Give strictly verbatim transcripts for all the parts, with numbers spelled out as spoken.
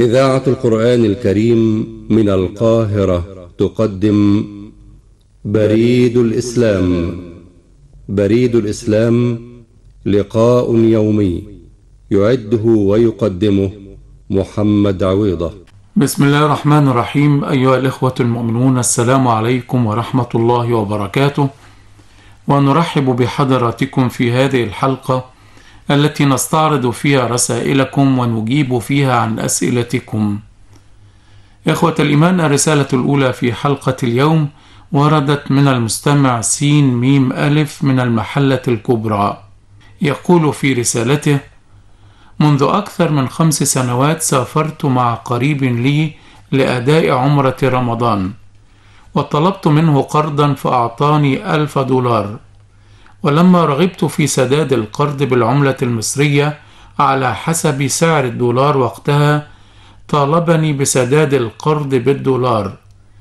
إذاعة القرآن الكريم من القاهرة تقدم بريد الإسلام. بريد الإسلام لقاء يومي يعده ويقدمه محمد عويضة. بسم الله الرحمن الرحيم. أيها الإخوة المؤمنون، السلام عليكم ورحمة الله وبركاته، ونرحب بحضراتكم في هذه الحلقة التي نستعرض فيها رسائلكم ونجيب فيها عن أسئلتكم. إخوة الإيمان، الرسالة الأولى في حلقة اليوم وردت من المستمع سين ميم ألف من المحلة الكبرى. يقول في رسالته: منذ أكثر من خمس سنوات سافرت مع قريب لي لأداء عمرة رمضان، وطلبت منه قرضا فأعطاني ألف دولار، ولما رغبت في سداد القرض بالعملة المصرية على حسب سعر الدولار وقتها طالبني بسداد القرض بالدولار،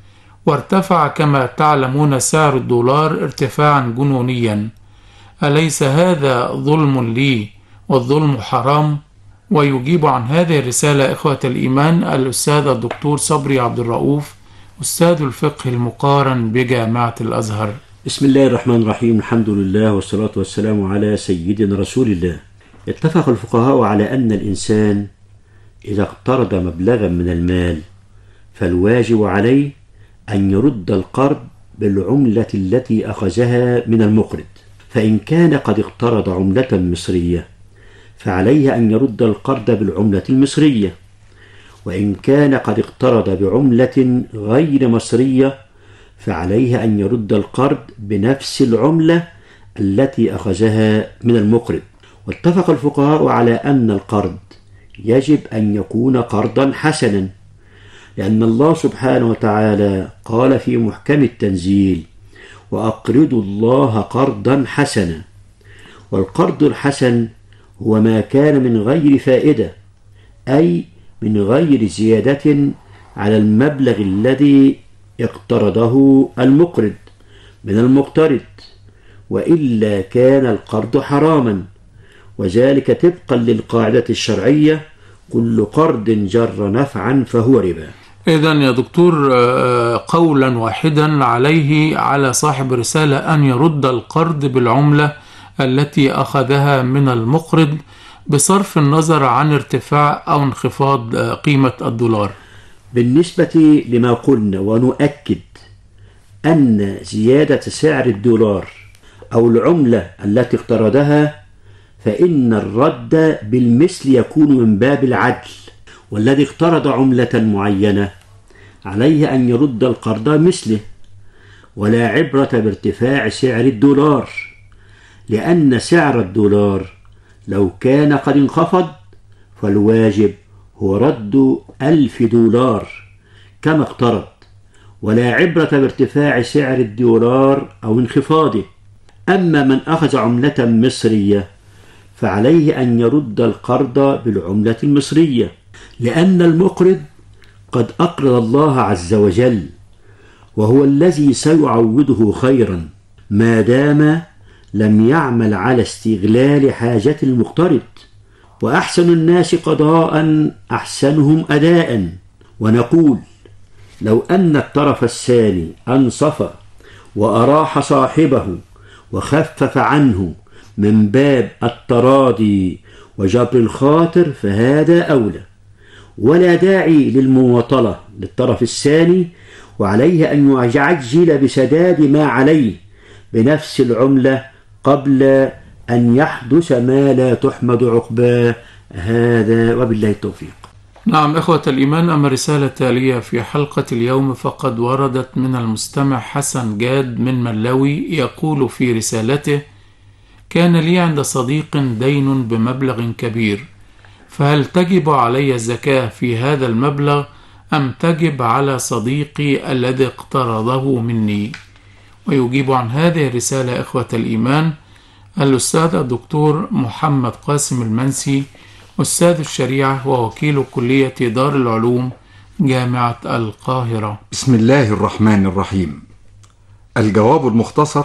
وارتفع كما تعلمون سعر الدولار ارتفاعا جنونيا. أليس هذا ظلم لي والظلم حرام؟ ويجيب عن هذه الرسالة إخوة الإيمان الأستاذ الدكتور صبري عبد الرؤوف، أستاذ الفقه المقارن بجامعة الأزهر. بسم الله الرحمن الرحيم. الحمد لله والصلاة والسلام على سيدنا رسول الله. اتفق الفقهاء على أن الإنسان إذا اقترض مبلغا من المال فالواجب عليه أن يرد القرض بالعملة التي أخذها من المقرض، فإن كان قد اقترض عملة مصرية فعليه أن يرد القرض بالعملة المصرية، وإن كان قد اقترض بعملة غير مصرية فعليه أن يرد القرض بنفس العملة التي أخذها من المقرض. واتفق الفقهاء على أن القرض يجب أن يكون قرضا حسنا، لأن الله سبحانه وتعالى قال في محكم التنزيل: وأقرضوا الله قرضا حسنا. والقرض الحسن هو ما كان من غير فائدة، أي من غير زيادة على المبلغ الذي اقترضه المقرض من المقترض، وإلا كان القرض حراما، وذلك طبقا للقاعدة الشرعية: كل قرض جر نفعا فهو ربا. إذن يا دكتور، قولا واحدا عليه على صاحب الرسالة أن يرد القرض بالعملة التي أخذها من المقرض بصرف النظر عن ارتفاع أو انخفاض قيمة الدولار. بالنسبة لما قلنا، ونؤكد أن زيادة سعر الدولار أو العملة التي اقترضها فإن الرد بالمثل يكون من باب العدل، والذي اقترض عملة معينة عليه أن يرد القرض مثله، ولا عبرة بارتفاع سعر الدولار، لأن سعر الدولار لو كان قد انخفض فالواجب هو رد ألف دولار كما اقترض، ولا عبرة بارتفاع سعر الدولار أو انخفاضه. أما من أخذ عملة مصرية فعليه أن يرد القرض بالعملة المصرية، لأن المقرض قد أقرض الله عز وجل، وهو الذي سيعوضه خيرا ما دام لم يعمل على استغلال حاجة المقترض. وأحسن الناس قضاء أحسنهم أداء. ونقول: لو أن الطرف الثاني أنصف وأراح صاحبه وخفف عنه من باب التراضي وجبر الخاطر فهذا أولى، ولا داعي للمماطلة للطرف الثاني، وعليه أن يعجل بسداد ما عليه بنفس العملة قبل أن يحدث ما لا تحمد عقباه. هذا وبالله التوفيق. نعم إخوة الإيمان، أما الرسالة التالية في حلقة اليوم فقد وردت من المستمع حسن جاد من ملوي. يقول في رسالته: كان لي عند صديق دين بمبلغ كبير، فهل تجب علي الزكاة في هذا المبلغ أم تجب على صديقي الذي اقترضه مني؟ ويجيب عن هذه الرسالة إخوة الإيمان الأستاذ الدكتور محمد قاسم المنسي، أستاذ الشريعة ووكيل كلية دار العلوم جامعة القاهرة. بسم الله الرحمن الرحيم. الجواب المختصر: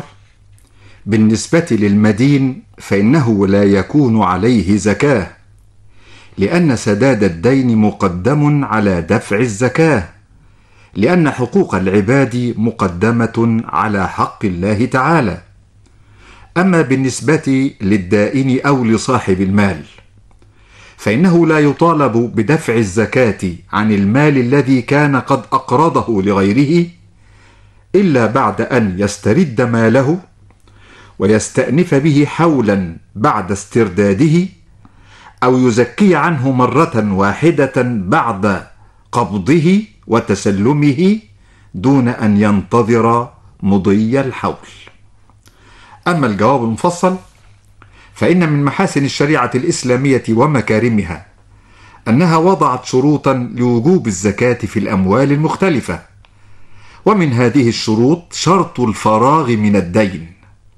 بالنسبة للمدين فإنه لا يكون عليه زكاة، لأن سداد الدين مقدم على دفع الزكاة، لأن حقوق العباد مقدمة على حق الله تعالى. أما بالنسبة للدائن أو لصاحب المال فإنه لا يطالب بدفع الزكاة عن المال الذي كان قد أقرضه لغيره إلا بعد أن يسترد ماله ويستأنف به حولا بعد استرداده، أو يزكي عنه مرة واحدة بعد قبضه وتسلمه دون أن ينتظر مضي الحول. أما الجواب المفصل فإن من محاسن الشريعة الإسلامية ومكارمها أنها وضعت شروطا لوجوب الزكاة في الأموال المختلفة، ومن هذه الشروط شرط الفراغ من الدين،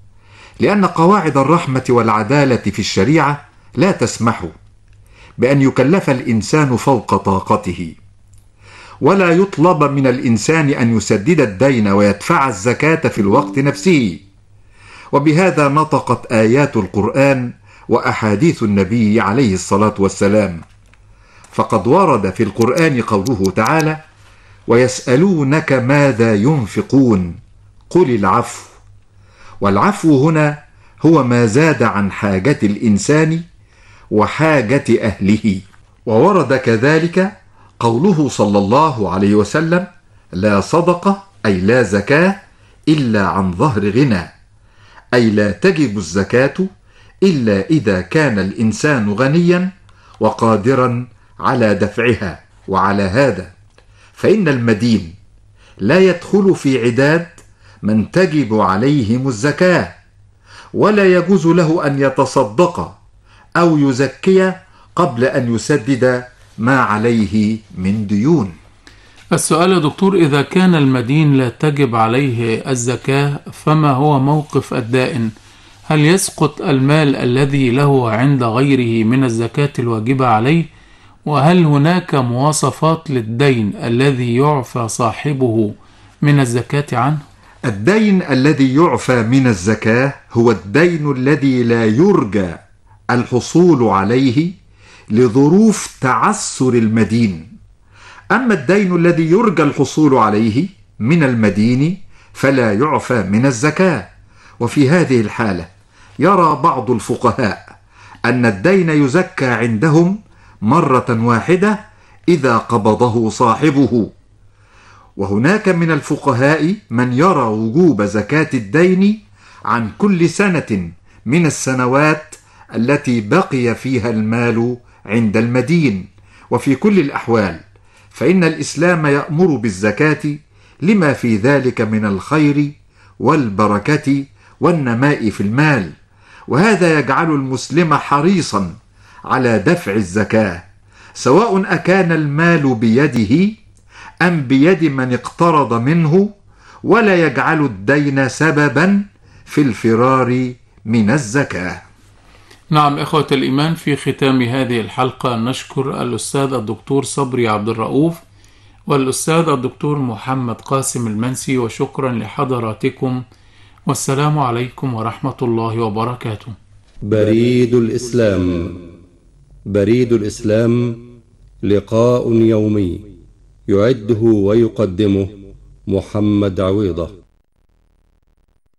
لأن قواعد الرحمة والعدالة في الشريعة لا تسمح بأن يكلف الإنسان فوق طاقته، ولا يطلب من الإنسان أن يسدد الدين ويدفع الزكاة في الوقت نفسه. وبهذا نطقت آيات القرآن وأحاديث النبي عليه الصلاة والسلام، فقد ورد في القرآن قوله تعالى: ويسألونك ماذا ينفقون قل العفو. والعفو هنا هو ما زاد عن حاجة الإنسان وحاجة أهله. وورد كذلك قوله صلى الله عليه وسلم: لا صدقة أي لا زكاة إلا عن ظهر غنى، أي لا تجب الزكاة إلا إذا كان الإنسان غنيا وقادرا على دفعها. وعلى هذا فإن المدين لا يدخل في عداد من تجب عليهم الزكاة، ولا يجوز له أن يتصدق أو يزكي قبل أن يسدد ما عليه من ديون. السؤال يا دكتور، إذا كان المدين لا تجب عليه الزكاة فما هو موقف الدائن؟ هل يسقط المال الذي له عند غيره من الزكاة الواجبة عليه؟ وهل هناك مواصفات للدين الذي يعفى صاحبه من الزكاة عنه؟ الدين الذي يعفى من الزكاة هو الدين الذي لا يرجى الحصول عليه لظروف تعسر المدين. أما الدين الذي يرجى الحصول عليه من المدين فلا يعفى من الزكاة. وفي هذه الحالة يرى بعض الفقهاء أن الدين يزكى عندهم مرة واحدة إذا قبضه صاحبه، وهناك من الفقهاء من يرى وجوب زكاة الدين عن كل سنة من السنوات التي بقي فيها المال عند المدين. وفي كل الأحوال فإن الإسلام يأمر بالزكاة لما في ذلك من الخير والبركة والنماء في المال، وهذا يجعل المسلم حريصا على دفع الزكاة، سواء أكان المال بيده أم بيد من اقترض منه، ولا يجعل الدين سببا في الفرار من الزكاة. نعم إخوة الإيمان، في ختام هذه الحلقة نشكر الأستاذ الدكتور صبري عبد الرؤوف والأستاذ الدكتور محمد قاسم المنسي، وشكرا لحضراتكم، والسلام عليكم ورحمة الله وبركاته. بريد الإسلام. بريد الإسلام لقاء يومي يعده ويقدمه محمد عويضة.